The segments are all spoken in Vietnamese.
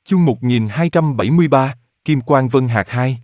Chương 1273, Kim Quang Vân Hạc 2.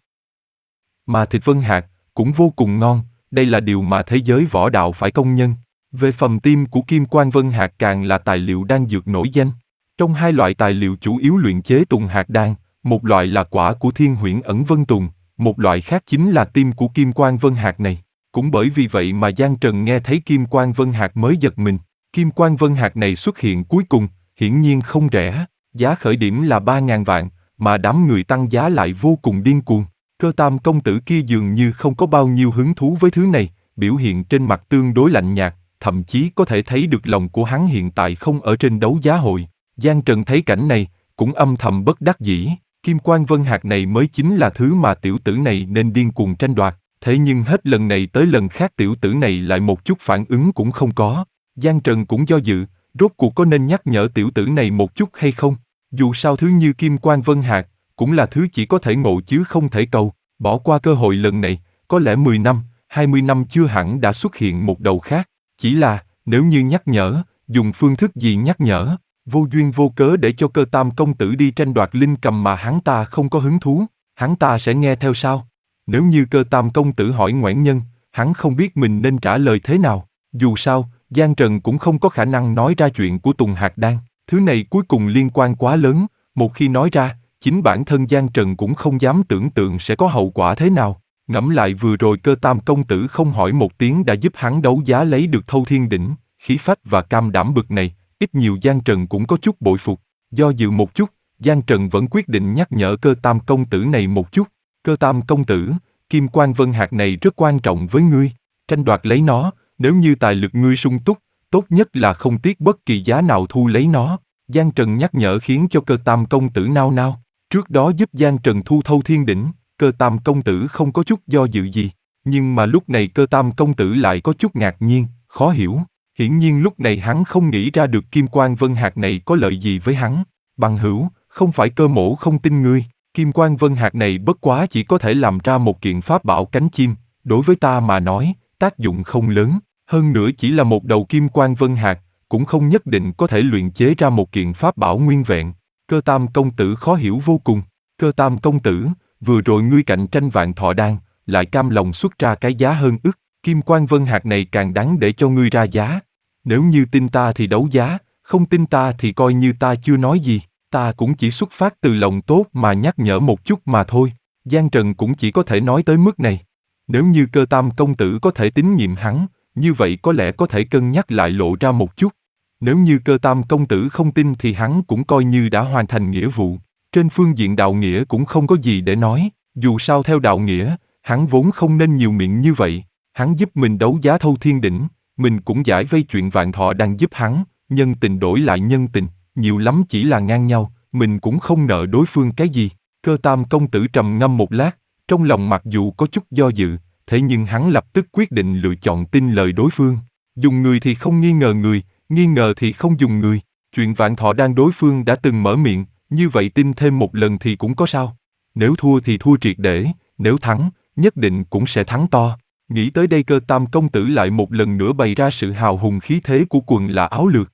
Mà thịt vân hạc cũng vô cùng ngon, đây là điều mà thế giới võ đạo phải công nhân. Về phần tim của Kim Quang Vân Hạc càng là tài liệu đan dược nổi danh. Trong hai loại tài liệu chủ yếu luyện chế Tùng Hạc đan, một loại là quả của Thiên Huyễn Ẩn Vân Tùng, một loại khác chính là tim của Kim Quang Vân Hạc này. Cũng bởi vì vậy mà Giang Trần nghe thấy Kim Quang Vân Hạc mới giật mình. Kim Quang Vân Hạc này xuất hiện cuối cùng, hiển nhiên không rẻ, giá khởi điểm là 3.000 vạn, mà đám người tăng giá lại vô cùng điên cuồng. Cơ Tam công tử kia dường như không có bao nhiêu hứng thú với thứ này, biểu hiện trên mặt tương đối lạnh nhạt, thậm chí có thể thấy được lòng của hắn hiện tại không ở trên đấu giá hội. Giang Trần thấy cảnh này, cũng âm thầm bất đắc dĩ, Kim Quang Vân Hạc này mới chính là thứ mà tiểu tử này nên điên cuồng tranh đoạt, thế nhưng hết lần này tới lần khác tiểu tử này lại một chút phản ứng cũng không có. Giang Trần cũng do dự, rốt cuộc có nên nhắc nhở tiểu tử này một chút hay không? Dù sao thứ như Kim Quang Vân Hạc, cũng là thứ chỉ có thể ngộ chứ không thể cầu, bỏ qua cơ hội lần này, có lẽ 10 năm, 20 năm chưa hẳn đã xuất hiện một đầu khác, chỉ là, nếu như nhắc nhở, dùng phương thức gì nhắc nhở, vô duyên vô cớ để cho Cơ Tam công tử đi tranh đoạt linh cầm mà hắn ta không có hứng thú, hắn ta sẽ nghe theo sao? Nếu như Cơ Tam công tử hỏi ngoãn nhân, hắn không biết mình nên trả lời thế nào, dù sao, Giang Trần cũng không có khả năng nói ra chuyện của Tùng Hạc Đan, thứ này cuối cùng liên quan quá lớn, một khi nói ra, chính bản thân Giang Trần cũng không dám tưởng tượng sẽ có hậu quả thế nào. Ngẫm lại vừa rồi Cơ Tam công tử không hỏi một tiếng đã giúp hắn đấu giá lấy được Thâu Thiên Đỉnh, khí phách và cam đảm bực này, ít nhiều Giang Trần cũng có chút bội phục. Do dự một chút, Giang Trần vẫn quyết định nhắc nhở Cơ Tam công tử này một chút. Cơ Tam công tử, Kim Quang Vân Hạc này rất quan trọng với ngươi, tranh đoạt lấy nó, nếu như tài lực ngươi sung túc, tốt nhất là không tiếc bất kỳ giá nào thu lấy nó. Giang Trần nhắc nhở khiến cho Cơ Tam công tử nao nao. Trước đó giúp Giang Trần thu Thâu Thiên Đỉnh, Cơ Tam công tử không có chút do dự gì, nhưng mà lúc này Cơ Tam công tử lại có chút ngạc nhiên, khó hiểu. Hiển nhiên lúc này hắn không nghĩ ra được Kim Quang Vân Hạc này có lợi gì với hắn. Bằng hữu, không phải Cơ mỗ không tin ngươi, Kim Quang Vân Hạc này bất quá chỉ có thể làm ra một kiện pháp bảo cánh chim, đối với ta mà nói, tác dụng không lớn, hơn nữa chỉ là một đầu Kim Quang Vân Hạc, cũng không nhất định có thể luyện chế ra một kiện pháp bảo nguyên vẹn. Cơ Tam công tử khó hiểu vô cùng. Cơ Tam công tử, vừa rồi ngươi cạnh tranh Vạn Thọ Đan, lại cam lòng xuất ra cái giá hơn ức, Kim Quang Vân Hạc này càng đáng để cho ngươi ra giá. Nếu như tin ta thì đấu giá, không tin ta thì coi như ta chưa nói gì, ta cũng chỉ xuất phát từ lòng tốt mà nhắc nhở một chút mà thôi. Giang Trần cũng chỉ có thể nói tới mức này. Nếu như Cơ Tam công tử có thể tín nhiệm hắn, như vậy có lẽ có thể cân nhắc lại lộ ra một chút. Nếu như Cơ Tam công tử không tin thì hắn cũng coi như đã hoàn thành nghĩa vụ. Trên phương diện đạo nghĩa cũng không có gì để nói, dù sao theo đạo nghĩa, hắn vốn không nên nhiều miệng như vậy. Hắn giúp mình đấu giá Thâu Thiên Đỉnh, mình cũng giải vây chuyện Vạn Thọ đang giúp hắn, nhân tình đổi lại nhân tình, nhiều lắm chỉ là ngang nhau, mình cũng không nợ đối phương cái gì. Cơ Tam công tử trầm ngâm một lát, trong lòng mặc dù có chút do dự, thế nhưng hắn lập tức quyết định lựa chọn tin lời đối phương. Dùng người thì không nghi ngờ người, nghi ngờ thì không dùng người. Chuyện Vạn Thọ Đan đối phương đã từng mở miệng, như vậy tin thêm một lần thì cũng có sao. Nếu thua thì thua triệt để, nếu thắng, nhất định cũng sẽ thắng to. Nghĩ tới đây Cơ Tam công tử lại một lần nữa bày ra sự hào hùng khí thế của quần là áo lược.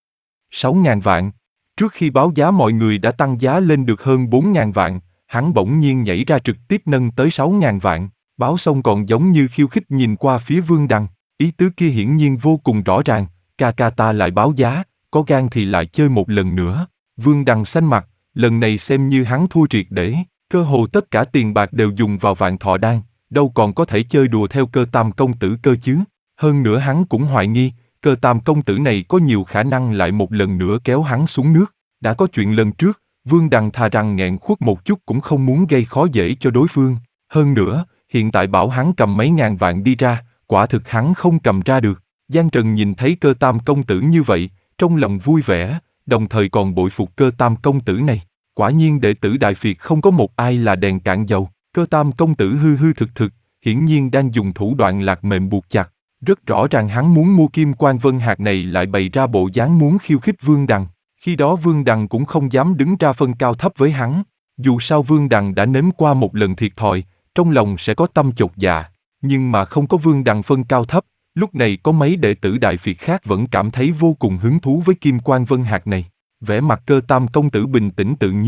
6.000 vạn. Trước khi báo giá mọi người đã tăng giá lên được hơn 4.000 vạn, hắn bỗng nhiên nhảy ra trực tiếp nâng tới 6.000 vạn. Báo xong còn giống như khiêu khích nhìn qua phía Vương Đằng, ý tứ kia hiển nhiên vô cùng rõ ràng, ca ca ta lại báo giá, có gan thì lại chơi một lần nữa. Vương Đằng xanh mặt, lần này xem như hắn thua triệt để, cơ hồ tất cả tiền bạc đều dùng vào Vạn Thọ Đan, đâu còn có thể chơi đùa theo Cơ Tam công tử cơ chứ. Hơn nữa hắn cũng hoài nghi, Cơ Tam công tử này có nhiều khả năng lại một lần nữa kéo hắn xuống nước. Đã có chuyện lần trước, Vương Đằng thà rằng nghẹn khuất một chút cũng không muốn gây khó dễ cho đối phương. Hơn nữa, hiện tại bảo hắn cầm mấy ngàn vạn đi ra, quả thực hắn không cầm ra được. Giang Trần nhìn thấy Cơ Tam công tử như vậy, trong lòng vui vẻ, đồng thời còn bội phục Cơ Tam công tử này. Quả nhiên đệ tử Đại Việt không có một ai là đèn cạn dầu. Cơ Tam công tử hư hư thực thực, hiển nhiên đang dùng thủ đoạn lạc mềm buộc chặt. Rất rõ ràng hắn muốn mua Kim Quang Vân Hạc này lại bày ra bộ dáng muốn khiêu khích Vương Đằng. Khi đó Vương Đằng cũng không dám đứng ra phân cao thấp với hắn. Dù sao Vương Đằng đã nếm qua một lần thiệt thòi, trong lòng sẽ có tâm chột dạ. Nhưng mà không có Vương Đằng phân cao thấp, lúc này có mấy đệ tử Đại Việt khác vẫn cảm thấy vô cùng hứng thú với Kim Quang Vân Hạc này. Vẻ mặt Cơ Tam công tử bình tĩnh tự nhiên,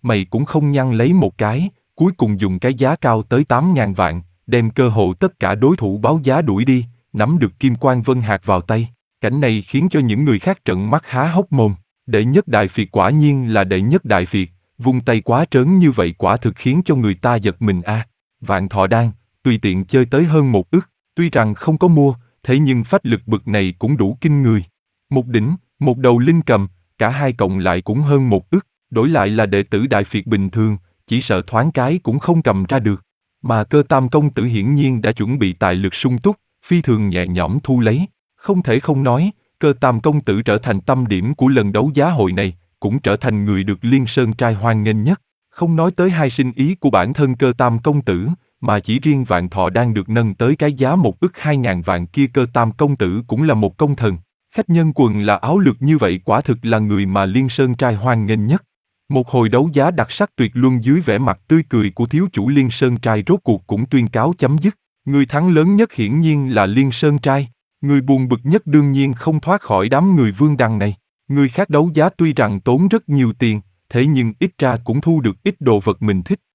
mày cũng không nhăn lấy một cái, cuối cùng dùng cái giá cao tới 8.000 vạn, đem cơ hội tất cả đối thủ báo giá đuổi đi, nắm được Kim Quang Vân Hạc vào tay. Cảnh này khiến cho những người khác trợn mắt há hốc mồm. Đệ nhất đại phiệt quả nhiên là đệ nhất đại phiệt, vung tay quá trớn như vậy quả thực khiến cho người ta giật mình a. Vạn Thọ Đan, tùy tiện chơi tới hơn 1 ức, tuy rằng không có mua, thế nhưng phách lực bực này cũng đủ kinh người. Một đỉnh, một đầu linh cầm, cả hai cộng lại cũng hơn 1 ức, đổi lại là đệ tử đại phiệt bình thường, chỉ sợ thoáng cái cũng không cầm ra được. Mà Cơ Tam công tử hiển nhiên đã chuẩn bị tài lực sung túc, phi thường nhẹ nhõm thu lấy. Không thể không nói, Cơ Tam công tử trở thành tâm điểm của lần đấu giá hội này, cũng trở thành người được Liên Sơn trai hoan nghênh nhất. Không nói tới hai sinh ý của bản thân Cơ Tam công tử, mà chỉ riêng Vạn Thọ đang được nâng tới cái giá 1 ức 2.000 vạn kia, Cơ Tam công tử cũng là một công thần. Khách nhân quần là áo lược như vậy quả thực là người mà Liên Sơn trai hoan nghênh nhất. Một hồi đấu giá đặc sắc tuyệt luân dưới vẻ mặt tươi cười của thiếu chủ Liên Sơn trai rốt cuộc cũng tuyên cáo chấm dứt. Người thắng lớn nhất hiển nhiên là Liên Sơn trai. Người buồn bực nhất đương nhiên không thoát khỏi đám người Vương Đằng này. Người khác đấu giá tuy rằng tốn rất nhiều tiền, thế nhưng ít ra cũng thu được ít đồ vật mình thích.